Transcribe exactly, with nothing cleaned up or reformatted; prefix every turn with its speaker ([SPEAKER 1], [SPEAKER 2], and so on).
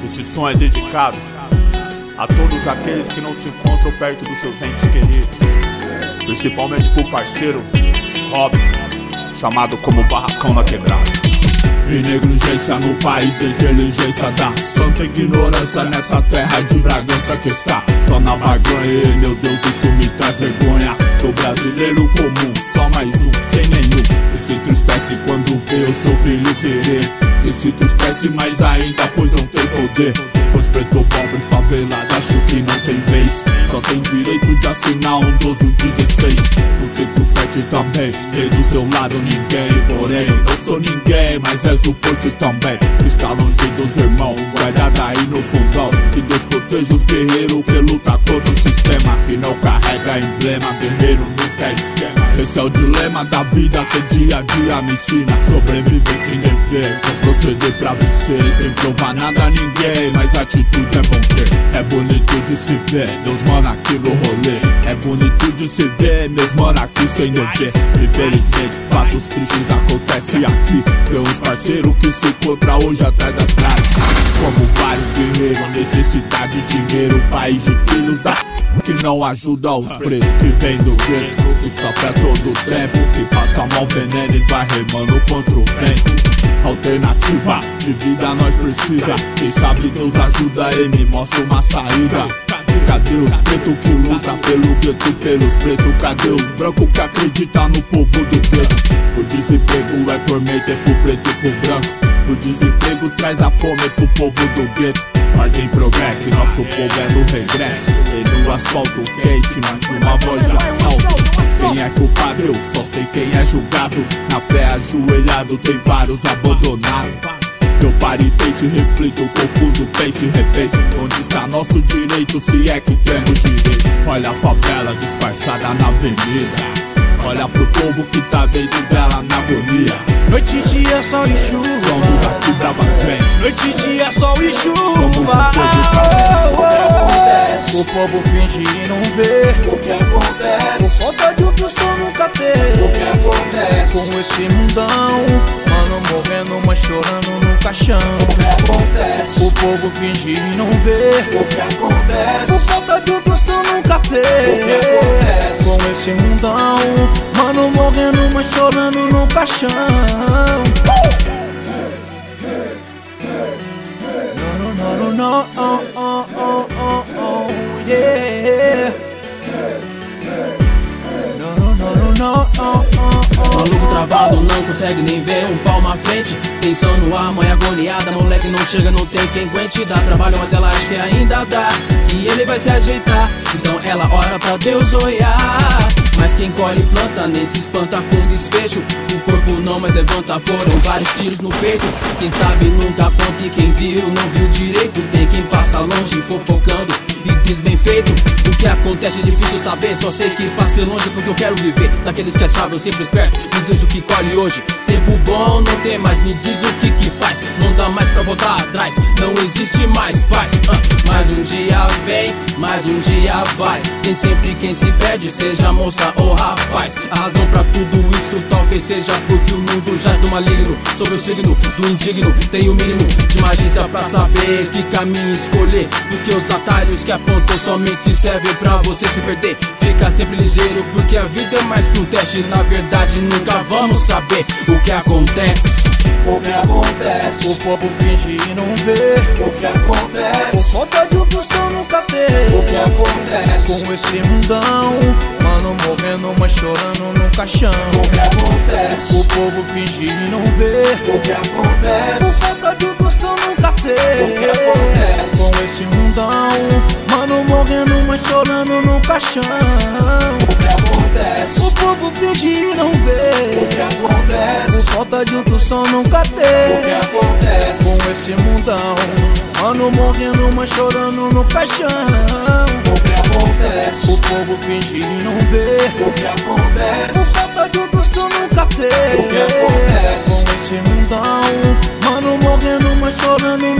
[SPEAKER 1] Esse som é dedicado a todos aqueles que não se encontram perto dos seus entes queridos, principalmente pro parceiro Robson, chamado como Barracão na Quebrada.
[SPEAKER 2] E negligência no país da inteligência da santa ignorância nessa terra de Bragança que está só na barganha. E, meu Deus, isso me traz vergonha. Sou brasileiro comum, só mais um, sem nenhum, que se entristece quando vê o seu filho querer, que se entristece mais ainda pois não tem poder. Pois preto, pobre, favelado, acho que não tem vez, só tem direito de assinar um doze, um dezesseis, um cinco sete também, e do seu lado ninguém. Porém eu não sou ninguém, mas és o porte também, está longe dos irmãos, guardada aí no fundão. Que Deus proteja os guerreiros que lutam contra o sistema, que não carrega emblema, guerreiro nunca é esquema. Esse é o dilema da vida que dia a dia me ensina. Sobreviver sem dever, vou proceder pra vencer, sem provar nada a ninguém, mas atitude é bom ter. É bonito de se ver, meus mano aqui no rolê. É bonito de se ver, meus mano aqui sem dever. Infelizmente fatos tristes acontecem aqui. Tem uns parceiros que se encontram hoje atrás das grades, como vários guerreiros, necessidade de dinheiro. País de filhos da que não ajuda os pretos, que vem do gueto, que sofre a todo tempo, que passa mal veneno e vai remando contra o vento. Alternativa de vida nós precisa, quem sabe Deus ajuda e me mostra uma saída. Cadê os pretos que lutam pelo gueto e pelos pretos? Cadê os brancos que acreditam no povo do gueto? O desemprego é tormento, é pro preto e pro branco. O desemprego traz a fome pro povo do gueto. Ordem progresso, nosso povo é no regresso. E no asfalto quente, mas uma voz de assalto. Quem é culpado? Eu só sei quem é julgado. Na fé ajoelhado tem vários abandonados. Eu paro e penso e reflito, confuso, penso e repenso. Onde está nosso direito, se é que temos direito? Olha a favela disfarçada na avenida, olha pro povo que tá dentro dela na agonia.
[SPEAKER 3] Noite e dia, sol e chuva,
[SPEAKER 2] somos aqui brava gente.
[SPEAKER 3] Noite e dia, sol e chuva,
[SPEAKER 2] somos um povo
[SPEAKER 3] oh, oh, o povo finge e não vê
[SPEAKER 4] o que acontece.
[SPEAKER 3] Por falta de um tostão nunca teve
[SPEAKER 4] o que acontece.
[SPEAKER 3] Com esse mundão, mano morrendo, mas chorando no caixão.
[SPEAKER 4] O que acontece.
[SPEAKER 3] O povo finge e não vê
[SPEAKER 4] o que acontece.
[SPEAKER 3] Por falta de um tostão nunca teve
[SPEAKER 4] o que acontece.
[SPEAKER 3] Com esse mundão, mano morrendo, mas chorando no caixão. No, no, no, no, oh, oh, oh, oh, oh, yeah. No, no, no, no, oh, oh, oh.
[SPEAKER 5] Maluco travado, não consegue nem ver um palmo à frente. Tensão no ar, mãe agoniada, moleque não chega, não tem quem aguente. Dá trabalho, mas ela acha que ainda dá, que ele vai se ajeitar. Então ela ora pra Deus olhar. Mas quem colhe planta, nem se espanta com desfecho. O corpo não mais levanta, foram vários tiros no peito. Quem sabe nunca conta e quem viu não viu direito. Tem quem passa longe fofocando e diz bem feito. O que acontece é difícil saber, só sei que passei longe porque eu quero viver. Daqueles que é sábio, sempre esperto, me diz o que colhe hoje. Tempo bom não tem mais, me diz o que que faz. Não dá mais pra voltar atrás, não existe mais paz. uh, Mais um dia vem, mais um dia vai. Tem sempre quem se perde, seja moça ou rapaz. A razão pra tudo isso talvez seja porque o mundo jaz do maligno. Sobre o signo do indigno, tem o mínimo de malícia pra saber que caminho escolher. Porque os atalhos que apontam somente servem pra você se perder. Fica sempre ligeiro porque a vida é mais que um teste. Na verdade nunca vamos saber o que acontece.
[SPEAKER 4] O que acontece.
[SPEAKER 3] O povo finge e não vê
[SPEAKER 4] o que acontece.
[SPEAKER 3] Por falta de um tostão nunca teve
[SPEAKER 4] o que acontece.
[SPEAKER 3] Com esse mundão, mano morrendo, mas chorando no caixão.
[SPEAKER 4] O que acontece.
[SPEAKER 3] O povo finge e não vê
[SPEAKER 4] o que acontece.
[SPEAKER 3] Por falta de um tostão nunca teve
[SPEAKER 4] o que acontece.
[SPEAKER 3] Com esse mundão, mano morrendo, mas chorando no caixão.
[SPEAKER 4] O que acontece.
[SPEAKER 3] O povo finge e não vê
[SPEAKER 4] o que acontece.
[SPEAKER 3] Por falta de um tostão nunca teve
[SPEAKER 4] o que acontece.
[SPEAKER 3] Com esse mundão, mano morrendo, mas chorando no caixão.
[SPEAKER 4] O que acontece.
[SPEAKER 3] O povo finge e não vê
[SPEAKER 4] o que acontece.
[SPEAKER 3] Por falta de um tostão nunca teve
[SPEAKER 4] o que acontece.
[SPEAKER 3] Com esse mundão, mano morrendo, mas chorando